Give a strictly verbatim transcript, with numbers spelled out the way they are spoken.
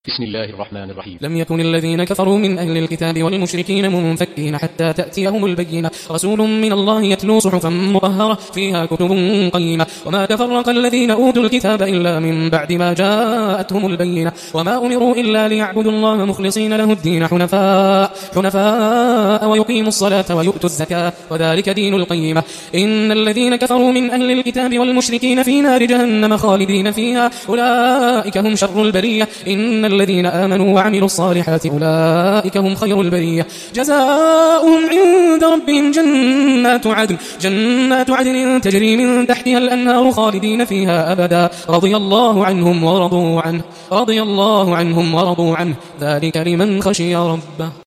بسم الله الرحمن الرحيم. لم يكن الذين كفروا من أهل الكتاب والمشركين منفكين حتى تأتيهم البينة، رسول من الله يتلو صحفا مطهرة فيها كتب قيمة. وما تفرق الذين أوتوا الكتاب إلا من بعد ما جاءتهم البينة، وما أمروا إلا ليعبدوا الله مخلصين له الدين حنفاء حنفاء ويقيموا الصلاة ويؤتوا الزكاة وذلك دين القيمة. إن الذين كفروا من أهل الكتاب والمشركين في نار جهنم خالدين فيها، أولئك هم شر البرية. إن الذين آمنوا وعملوا الصالحات أولئك هم خير البرية، جزاؤهم عند ربهم جنات عدن جنات عدن تجري من تحتها الأنهار خالدين فيها أبدا، رضي الله عنهم ورضوا عنه رضي الله عنهم ورضوا عنه ذلك لمن خشي ربه.